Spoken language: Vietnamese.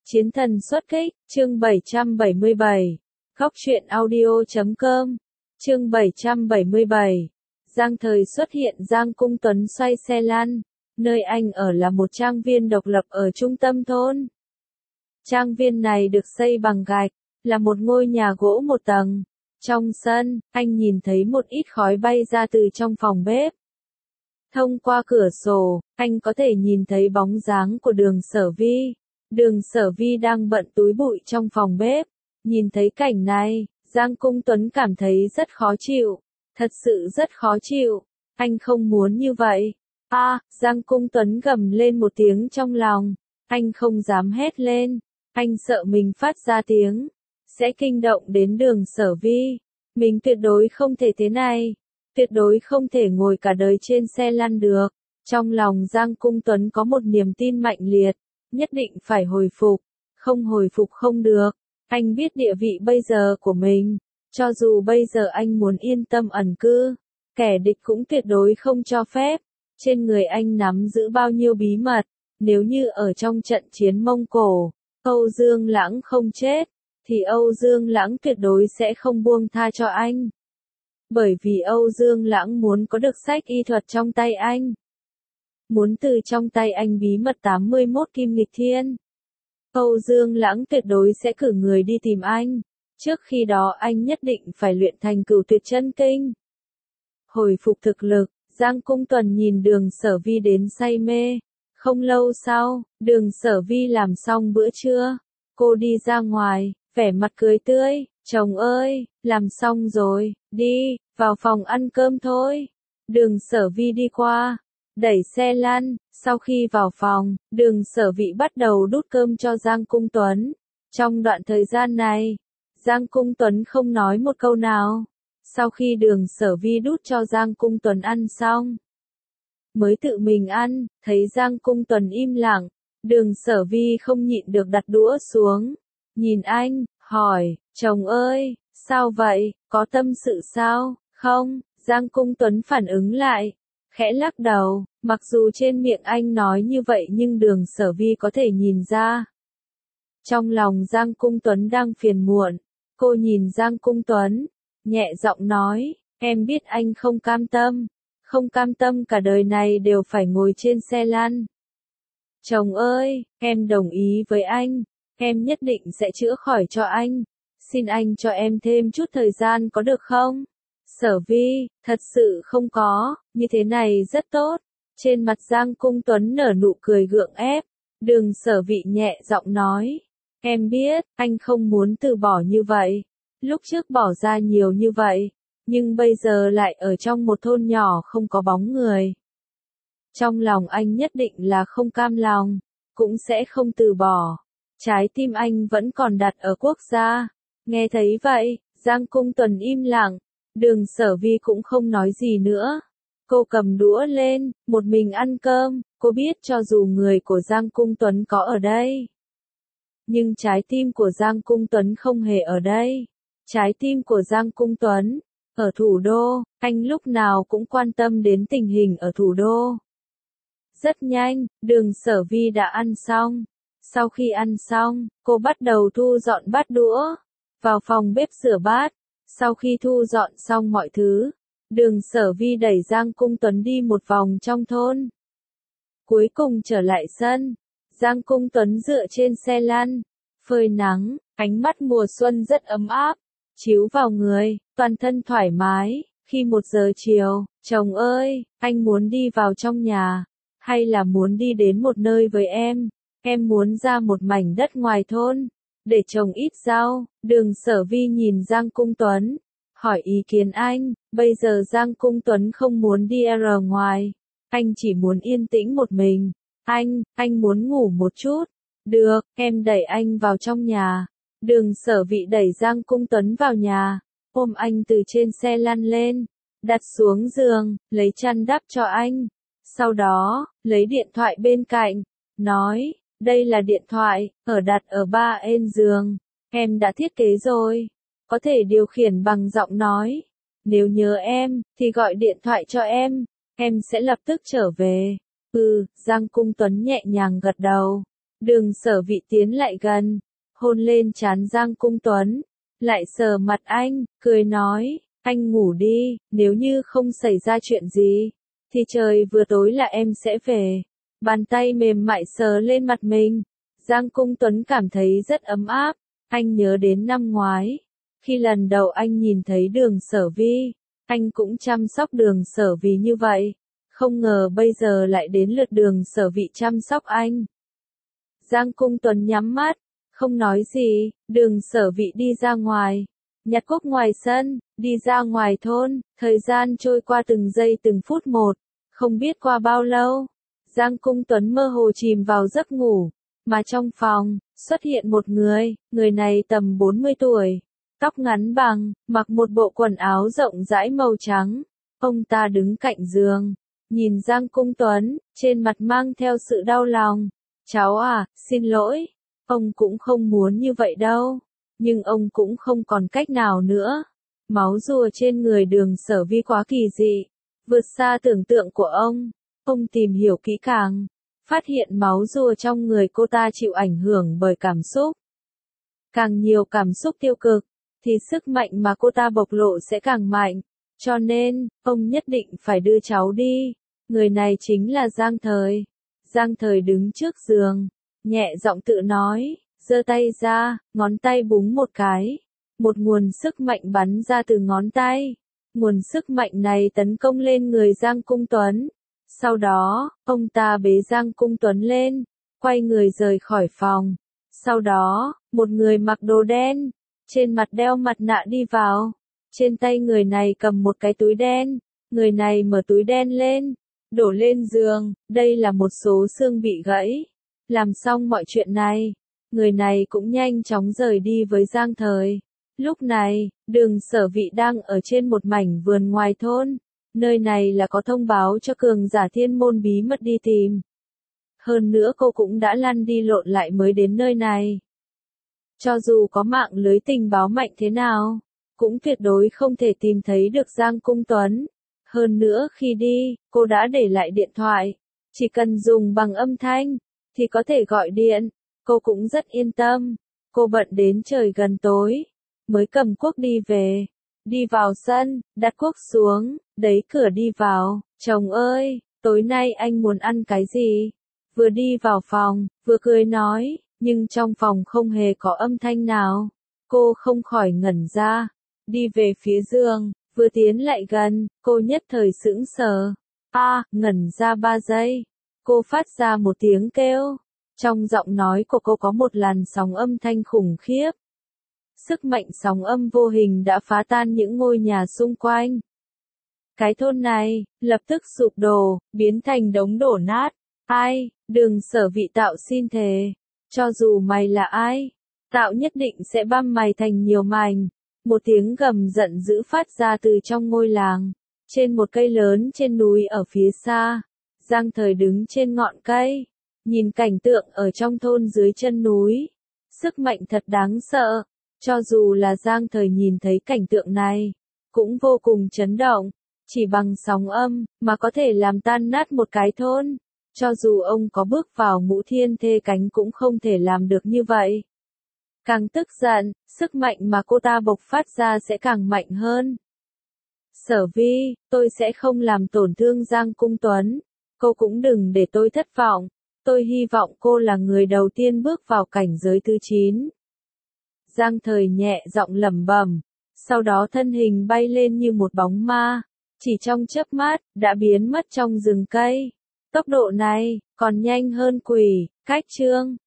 Chiến thần xuất kích, chương 777. Góc truyện audio.com. Chương 777. Giang Thời xuất hiện. Giang Cung Tuấn xoay xe lăn. Nơi anh ở là một trang viên độc lập ở trung tâm thôn. Trang viên này được xây bằng gạch, là một ngôi nhà gỗ một tầng. Trong sân, anh nhìn thấy một ít khói bay ra từ trong phòng bếp. Thông qua cửa sổ, anh có thể nhìn thấy bóng dáng của Đường Sở Vi. Đường Sở Vi đang bận túi bụi trong phòng bếp. Nhìn thấy cảnh này, Giang Cung Tuấn cảm thấy rất khó chịu. Thật sự rất khó chịu. Anh không muốn như vậy. Giang Cung Tuấn gầm lên một tiếng trong lòng. Anh không dám hét lên. Anh sợ mình phát ra tiếng sẽ kinh động đến Đường Sở Vi. Mình tuyệt đối không thể thế này. Tuyệt đối không thể ngồi cả đời trên xe lăn được. Trong lòng Giang Cung Tuấn có một niềm tin mạnh liệt. Nhất định phải hồi phục. Không hồi phục không được. Anh biết địa vị bây giờ của mình. Cho dù bây giờ anh muốn yên tâm ẩn cư, kẻ địch cũng tuyệt đối không cho phép. Trên người anh nắm giữ bao nhiêu bí mật. Nếu như ở trong trận chiến Mông Cổ, Âu Dương Lãng không chết, thì Âu Dương Lãng tuyệt đối sẽ không buông tha cho anh. Bởi vì Âu Dương Lãng muốn có được sách y thuật trong tay anh. Muốn từ trong tay anh bí mật 81 kim nghịch thiên. Âu Dương Lãng tuyệt đối sẽ cử người đi tìm anh. Trước khi đó anh nhất định phải luyện thành Cửu Tuyệt Chân Kinh. Hồi phục thực lực, Giang Cung Tuấn nhìn Đường Sở Vi đến say mê. Không lâu sau, Đường Sở Vi làm xong bữa trưa. Cô đi ra ngoài, vẻ mặt cười tươi. Chồng ơi, làm xong rồi, đi, vào phòng ăn cơm thôi. Đường Sở Vi đi qua, đẩy xe lăn. Sau khi vào phòng, Đường Sở Vi bắt đầu đút cơm cho Giang Cung Tuấn. Trong đoạn thời gian này, Giang Cung Tuấn không nói một câu nào. Sau khi Đường Sở Vi đút cho Giang Cung Tuấn ăn xong, mới tự mình ăn. Thấy Giang Cung Tuấn im lặng, Đường Sở Vi không nhịn được đặt đũa xuống. Nhìn anh, hỏi, chồng ơi, sao vậy, có tâm sự sao? Không, Giang Cung Tuấn phản ứng lại, khẽ lắc đầu. Mặc dù trên miệng anh nói như vậy nhưng Đường Sở Vi có thể nhìn ra. Trong lòng Giang Cung Tuấn đang phiền muộn. Cô nhìn Giang Cung Tuấn, nhẹ giọng nói, em biết anh không cam tâm. Không cam tâm cả đời này đều phải ngồi trên xe lăn. Chồng ơi, em đồng ý với anh. Em nhất định sẽ chữa khỏi cho anh. Xin anh cho em thêm chút thời gian có được không? Sở Vi, thật sự không có, như thế này rất tốt. Trên mặt Giang Cung Tuấn nở nụ cười gượng ép. Đường Sở Vi nhẹ giọng nói, em biết, anh không muốn từ bỏ như vậy. Lúc trước bỏ ra nhiều như vậy, nhưng bây giờ lại ở trong một thôn nhỏ không có bóng người. Trong lòng anh nhất định là không cam lòng, cũng sẽ không từ bỏ. Trái tim anh vẫn còn đặt ở quốc gia. Nghe thấy vậy, Giang Cung Tuấn im lặng. Đường Sở Vi cũng không nói gì nữa. Cô cầm đũa lên, một mình ăn cơm. Cô biết cho dù người của Giang Cung Tuấn có ở đây, nhưng trái tim của Giang Cung Tuấn không hề ở đây. Trái tim của Giang Cung Tuấn ở thủ đô. Anh lúc nào cũng quan tâm đến tình hình ở thủ đô. Rất nhanh, Đường Sở Vi đã ăn xong. Sau khi ăn xong, cô bắt đầu thu dọn bát đũa, vào phòng bếp rửa bát. Sau khi thu dọn xong mọi thứ, Đường Sở Vi đẩy Giang Cung Tuấn đi một vòng trong thôn. Cuối cùng trở lại sân, Giang Cung Tuấn dựa trên xe lăn, phơi nắng, ánh mắt mùa xuân rất ấm áp, chiếu vào người, toàn thân thoải mái. Khi 1 giờ chiều, chồng ơi, anh muốn đi vào trong nhà, hay là muốn đi đến một nơi với em? Em muốn ra một mảnh đất ngoài thôn, để trồng ít rau. Đường Sở Vi nhìn Giang Cung Tuấn, hỏi ý kiến anh. Bây giờ Giang Cung Tuấn không muốn đi ra ngoài. Anh chỉ muốn yên tĩnh một mình. Anh muốn ngủ một chút. Được, em đẩy anh vào trong nhà. Đường Sở Vi đẩy Giang Cung Tuấn vào nhà, ôm anh từ trên xe lăn lên, đặt xuống giường, lấy chăn đắp cho anh. Sau đó, lấy điện thoại bên cạnh, nói, đây là điện thoại, đặt ở ba bên giường. Em đã thiết kế rồi, có thể điều khiển bằng giọng nói. Nếu nhớ em, thì gọi điện thoại cho em sẽ lập tức trở về. Giang Cung Tuấn nhẹ nhàng gật đầu. Đường Sở Vị tiến lại gần, hôn lên trán Giang Cung Tuấn, lại sờ mặt anh, cười nói, anh ngủ đi, nếu như không xảy ra chuyện gì, thì trời vừa tối là em sẽ về. Bàn tay mềm mại sờ lên mặt mình, Giang Cung Tuấn cảm thấy rất ấm áp, anh nhớ đến năm ngoái, khi lần đầu anh nhìn thấy Đường Sở Vi, anh cũng chăm sóc Đường Sở Vi như vậy, không ngờ bây giờ lại đến lượt Đường Sở Vị chăm sóc anh. Giang Cung Tuấn nhắm mắt, không nói gì, Đường Sở Vị đi ra ngoài, nhặt cuốc ngoài sân, đi ra ngoài thôn, thời gian trôi qua từng giây từng phút một, không biết qua bao lâu. Giang Cung Tuấn mơ hồ chìm vào giấc ngủ, mà trong phòng, xuất hiện một người này tầm 40 tuổi, tóc ngắn bằng, mặc một bộ quần áo rộng rãi màu trắng. Ông ta đứng cạnh giường, nhìn Giang Cung Tuấn, trên mặt mang theo sự đau lòng. Cháu à, xin lỗi, ông cũng không muốn như vậy đâu, nhưng ông cũng không còn cách nào nữa. Máu rùa trên người Đường Sở Vi quá kỳ dị, vượt xa tưởng tượng của ông. Ông tìm hiểu kỹ càng, phát hiện máu rùa trong người cô ta chịu ảnh hưởng bởi cảm xúc. Càng nhiều cảm xúc tiêu cực, thì sức mạnh mà cô ta bộc lộ sẽ càng mạnh. Cho nên, ông nhất định phải đưa cháu đi. Người này chính là Giang Thời. Giang Thời đứng trước giường, nhẹ giọng tự nói, giơ tay ra, ngón tay búng một cái. Một nguồn sức mạnh bắn ra từ ngón tay. Nguồn sức mạnh này tấn công lên người Giang Cung Tuấn. Sau đó, ông ta bế Giang Cung Tuấn lên, quay người rời khỏi phòng. Sau đó, một người mặc đồ đen, trên mặt đeo mặt nạ đi vào. Trên tay người này cầm một cái túi đen, người này mở túi đen lên, đổ lên giường, đây là một số xương bị gãy. Làm xong mọi chuyện này, người này cũng nhanh chóng rời đi với Giang Thời. Lúc này, Đường Sở Vị đang ở trên một mảnh vườn ngoài thôn. Nơi này là có thông báo cho cường giả thiên môn bí mật đi tìm. Hơn nữa cô cũng đã lăn đi lộn lại mới đến nơi này. Cho dù có mạng lưới tình báo mạnh thế nào, cũng tuyệt đối không thể tìm thấy được Giang Cung Tuấn. Hơn nữa khi đi, cô đã để lại điện thoại. Chỉ cần dùng bằng âm thanh, thì có thể gọi điện. Cô cũng rất yên tâm. Cô bận đến trời gần tối, mới cầm cuốc đi về. Đi vào sân, đặt cuốc xuống, đẩy cửa đi vào. Chồng ơi, tối nay anh muốn ăn cái gì? Vừa đi vào phòng, vừa cười nói, nhưng trong phòng không hề có âm thanh nào. Cô không khỏi ngẩn ra, đi về phía giường, vừa tiến lại gần, cô nhất thời sững sờ. Ngẩn ra 3 giây. Cô phát ra một tiếng kêu. Trong giọng nói của cô có một làn sóng âm thanh khủng khiếp. Sức mạnh sóng âm vô hình đã phá tan những ngôi nhà xung quanh. Cái thôn này, lập tức sụp đổ, biến thành đống đổ nát. Ai, Đường Sở Vị Tạo xin thề. Cho dù mày là ai, Tạo nhất định sẽ băm mày thành nhiều mảnh. Một tiếng gầm giận dữ phát ra từ trong ngôi làng. Trên một cây lớn trên núi ở phía xa, Giang Thời đứng trên ngọn cây, nhìn cảnh tượng ở trong thôn dưới chân núi. Sức mạnh thật đáng sợ. Cho dù là Giang Thời nhìn thấy cảnh tượng này, cũng vô cùng chấn động. Chỉ bằng sóng âm, mà có thể làm tan nát một cái thôn. Cho dù ông có bước vào Ngũ Thiên Thê Cánh cũng không thể làm được như vậy. Càng tức giận, sức mạnh mà cô ta bộc phát ra sẽ càng mạnh hơn. Sở Vi, tôi sẽ không làm tổn thương Giang Cung Tuấn. Cô cũng đừng để tôi thất vọng. Tôi hy vọng cô là người đầu tiên bước vào cảnh giới thứ 9. Giang Thời nhẹ giọng lẩm bẩm, sau đó thân hình bay lên như một bóng ma, chỉ trong chớp mắt, đã biến mất trong rừng cây. Tốc độ này, còn nhanh hơn quỷ. Cách chương